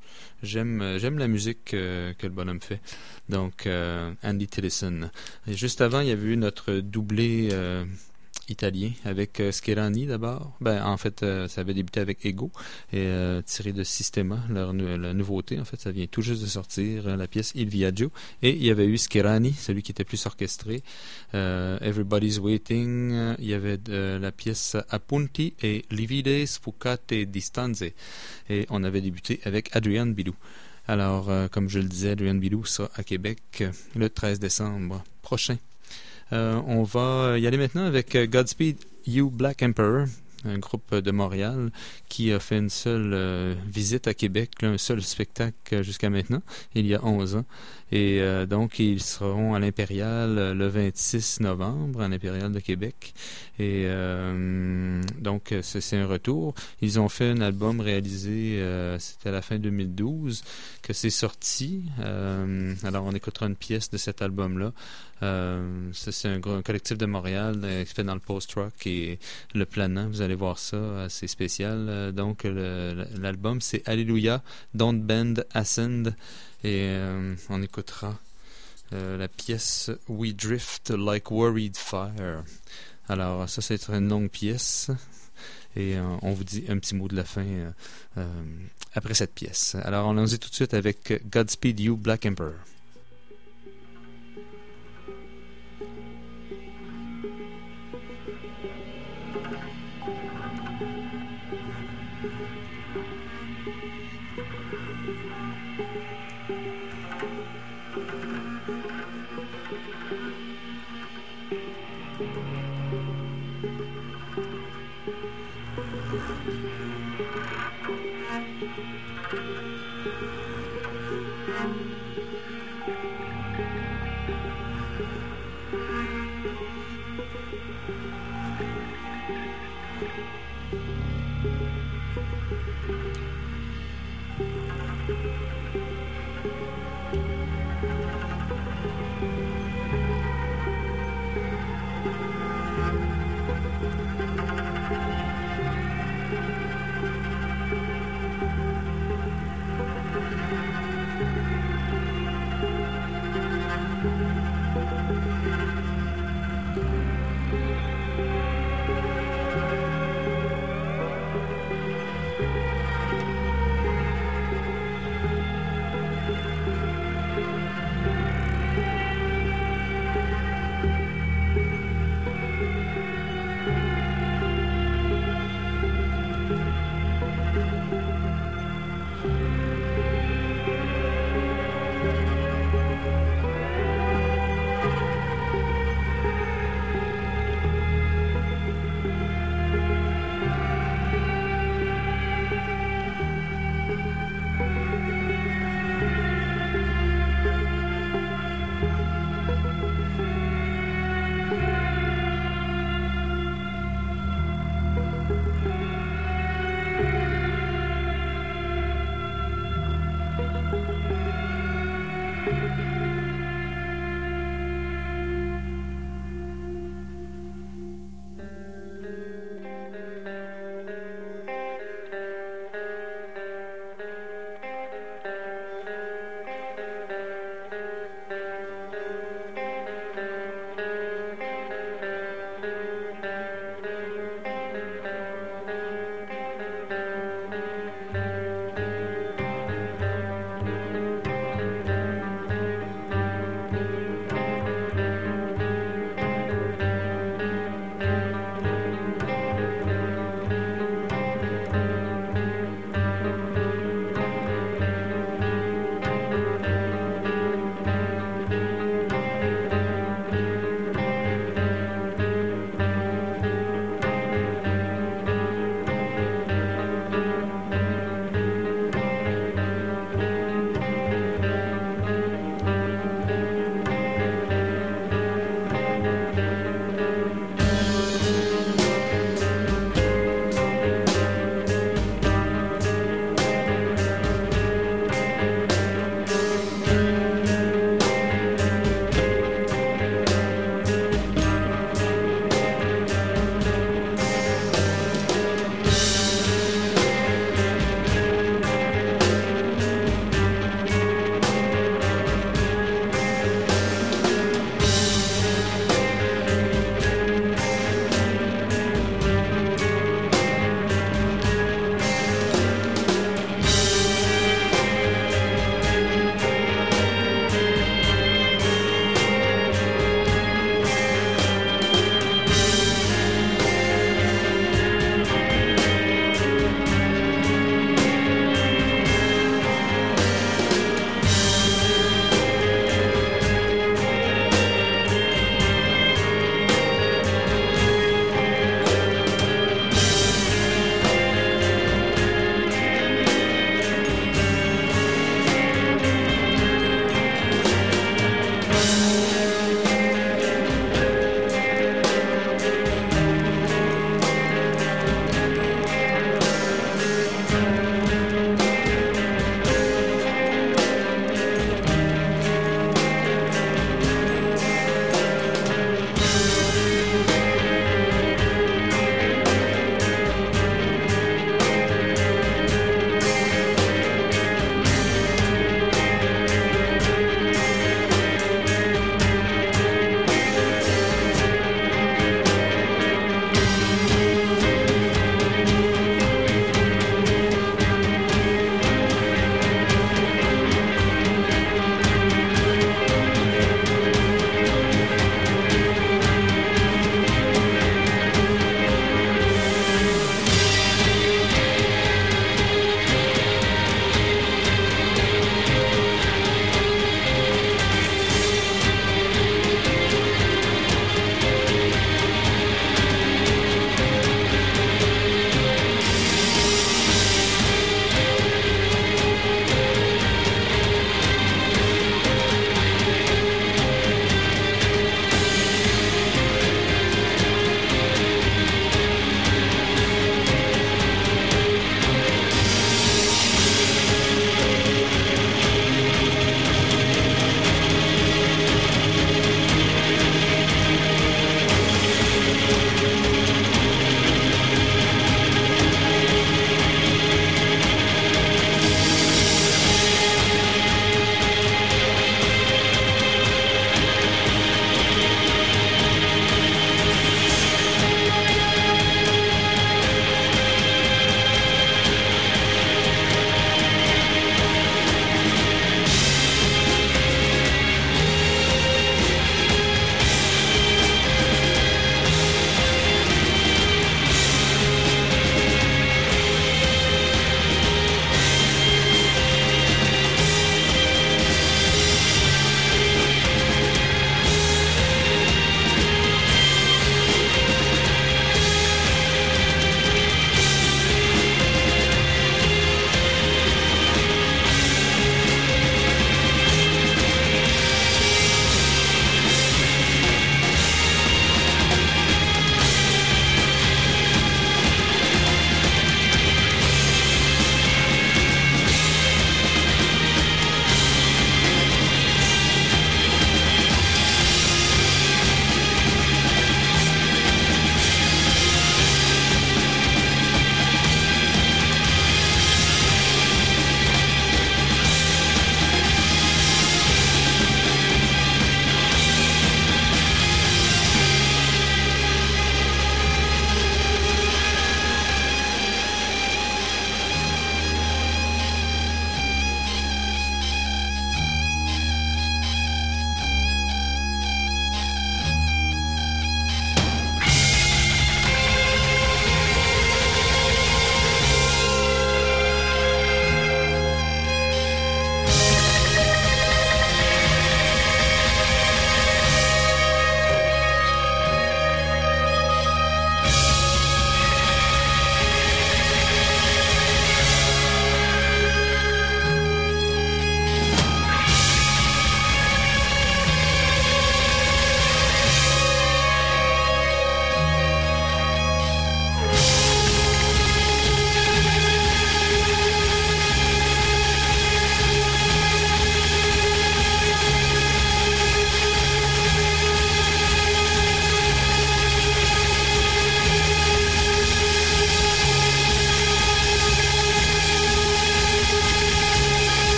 J'aime j'aime la musique euh, que le bonhomme fait. Donc, euh, Andy Tillison. Et juste avant, il y avait eu notre doublé euh, italien avec euh, Scherani d'abord. Ben, en fait, euh, ça avait débuté avec Ego et euh, tiré de Sistema, leur la nouveauté. En fait, ça vient tout juste de sortir, euh, la pièce Il Viaggio. Et il y avait eu Scherani, celui qui était plus orchestré. Euh, Everybody's Waiting. Il y avait euh, la pièce Appunti et Livide Sfuccate Distanze. Et on avait débuté avec Adrian Bidou. Alors, euh, comme je le disais, Adrian Bidou sera à Québec euh, le treize décembre prochain. Euh, on va y aller maintenant avec Godspeed You Black Emperor, un groupe de Montréal qui a fait une seule euh, visite à Québec, là, un seul spectacle jusqu'à maintenant, il y a onze ans. Et euh, donc, ils seront à l'Impérial euh, le vingt-six novembre, à l'Impérial de Québec. Et euh, donc, c'est, c'est un retour. Ils ont fait un album réalisé, euh, c'était à la fin deux mille douze, que c'est sorti. Euh, alors, on écoutera une pièce de cet album-là. Euh, ça, c'est un, un collectif de Montréal euh, qui fait dans le post-rock et le planant. Vous allez voir ça, c'est spécial. Euh, donc, le, l'album, c'est Alléluia, Don't Bend, Ascend. Et euh, on écoutera euh, la pièce We Drift Like Worried Fire. Alors, ça, c'est une longue pièce. Et euh, on vous dit un petit mot de la fin euh, euh, après cette pièce. Alors, on allons-y tout de suite avec Godspeed You, Black Emperor.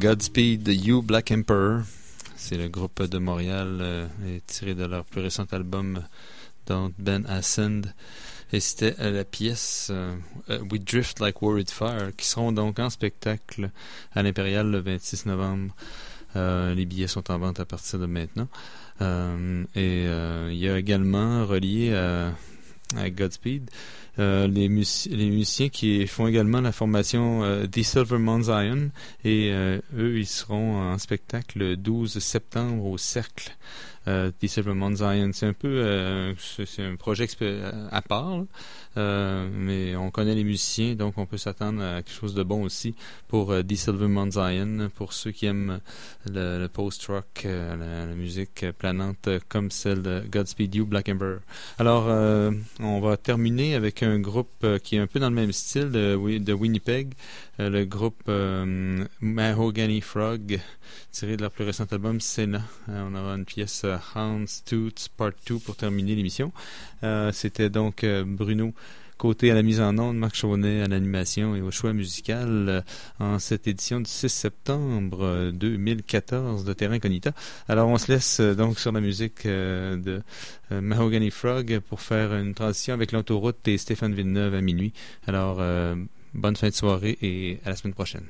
Godspeed You Black Emperor. C'est le groupe de Montréal euh, tiré de leur plus récent album Don't Ben Ascend. Et c'était euh, la pièce euh, We Drift Like Worried Fire, qui seront donc en spectacle à l'Impérial le vingt-six novembre. Euh, les billets sont en vente à partir de maintenant. Euh, et euh, il y a également relié à, à Godspeed euh, les, mus- les musiciens qui font également la formation euh, The Silver Mount Zion, et euh, eux ils seront en spectacle le douze septembre au Cercle. Euh, The Silver Mount Zion, c'est un peu euh, c'est, c'est un projet expé- à part, là. Euh, mais on connaît les musiciens, donc on peut s'attendre à quelque chose de bon aussi pour euh, The Silver Mount Zion, pour ceux qui aiment le, le post-rock, euh, la, la musique planante euh, comme celle de Godspeed You Black Emperor. Alors euh, on va terminer avec un groupe euh, qui est un peu dans le même style de, de Winnipeg, euh, le groupe euh, Mahogany Frog, tiré de leur plus récent album Senna. Euh, on aura une pièce euh, Hound's Tooth Part deux pour terminer l'émission. Euh, c'était donc euh, Bruno Côté à la mise en onde, Marc Chaunet à l'animation et au choix musical euh, en cette édition du six septembre euh, deux mille quatorze de Terra Incognita. Alors on se laisse euh, donc sur la musique euh, de euh, Mahogany Frog pour faire une transition avec l'autoroute et Stéphane Villeneuve à minuit. Alors euh, bonne fin de soirée et à la semaine prochaine.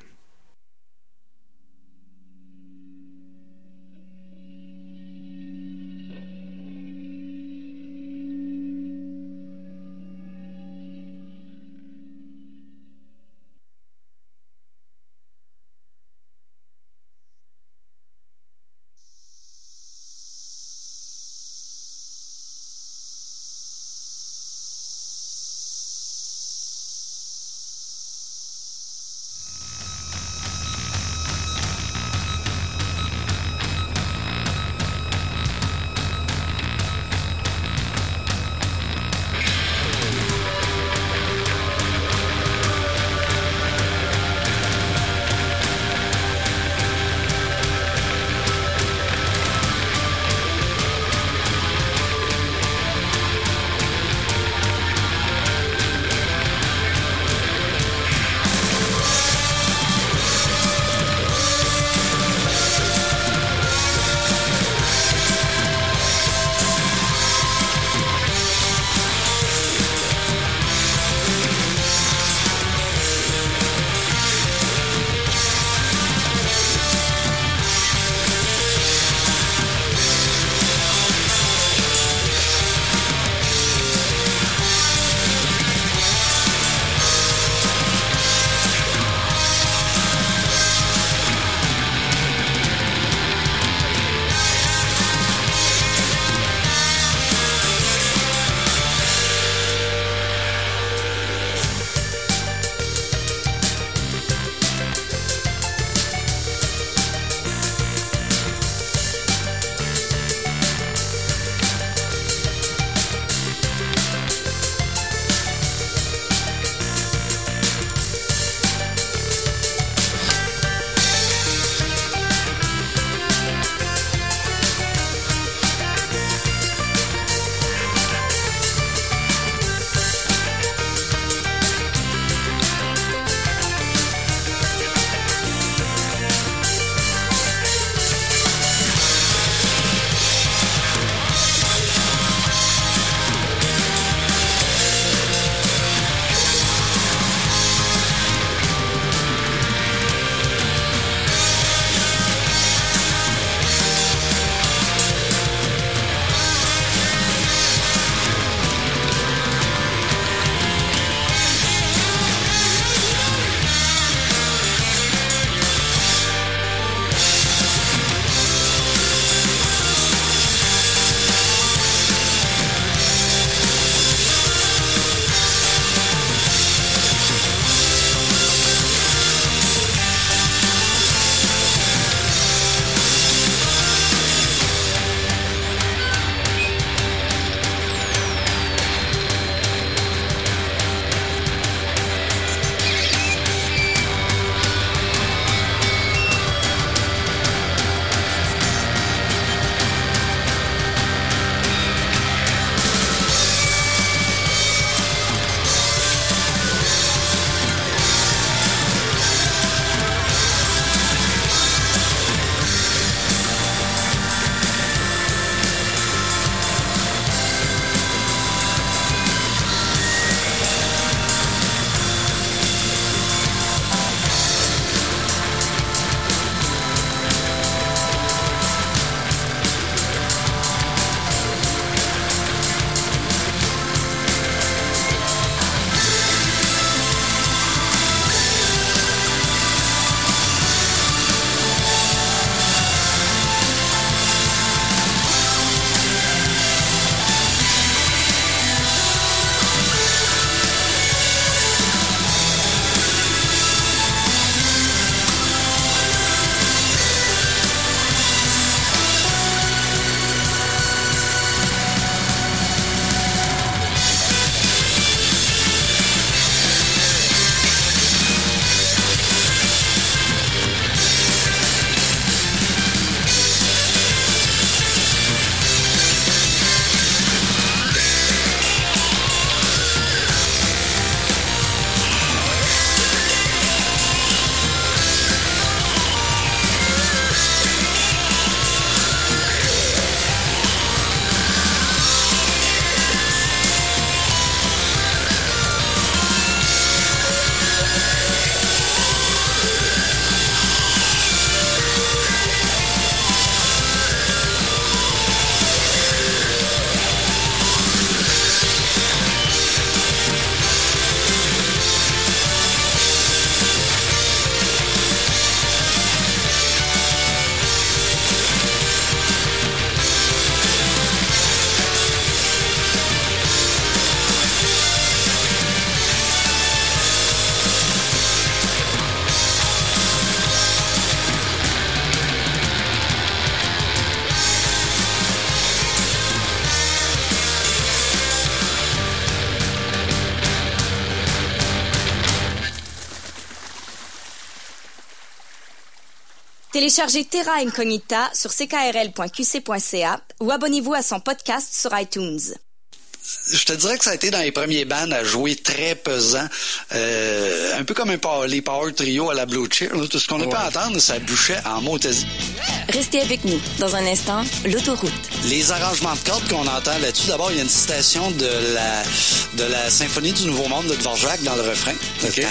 Téléchargez Terra Incognita sur c k r l point q c point c a ou abonnez-vous à son podcast sur iTunes. Je te dirais que ça a été dans les premiers bands à jouer très pesant, euh, un peu comme un power, les power trio à la Blue Cheer. Là. Tout ce qu'on a ouais. pu entendre, ça bûchait en montaisie. Restez avec nous. Dans un instant, l'autoroute. Les arrangements de cordes qu'on entend là-dessus, d'abord, il y a une citation de la de la Symphonie du Nouveau Monde de Dvorak dans le refrain. Okay.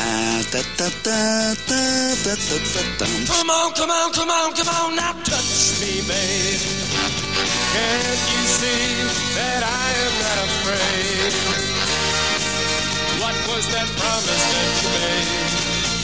Come on, come on, come on, come on, now touch me, babe. Can't you see that I am not afraid? What was that promise that you made?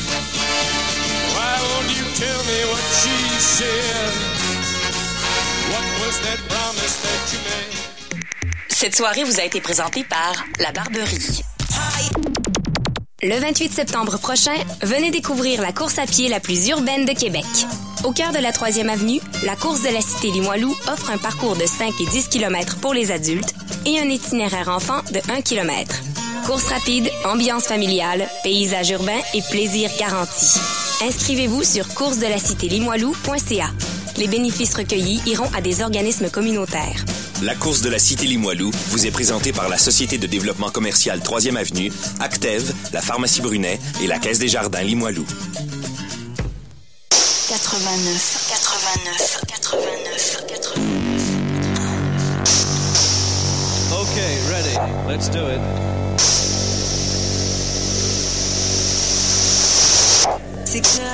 Why won't you tell me what she said? What was that promise that you made? Cette soirée vous a été présentée par La Barberie. Le vingt-huit septembre prochain, venez découvrir la course à pied la plus urbaine de Québec. Au cœur de la troisième avenue, la course de la Cité Limoilou offre un parcours de cinq et dix kilomètres pour les adultes et un itinéraire enfant de un kilomètre. Course rapide, ambiance familiale, paysage urbain et plaisir garanti. Inscrivez-vous sur course de la cité limoilou point c a. Les bénéfices recueillis iront à des organismes communautaires. La course de la Cité Limoilou vous est présentée par la Société de développement commercial troisième avenue, Actev, la Pharmacie Brunet et la Caisse des Jardins Limoilou. quatre-vingt-neuf, quatre-vingt-neuf, quatre-vingt-neuf, quatre-vingt-neuf. Okay, ready. Let's do it. C'est que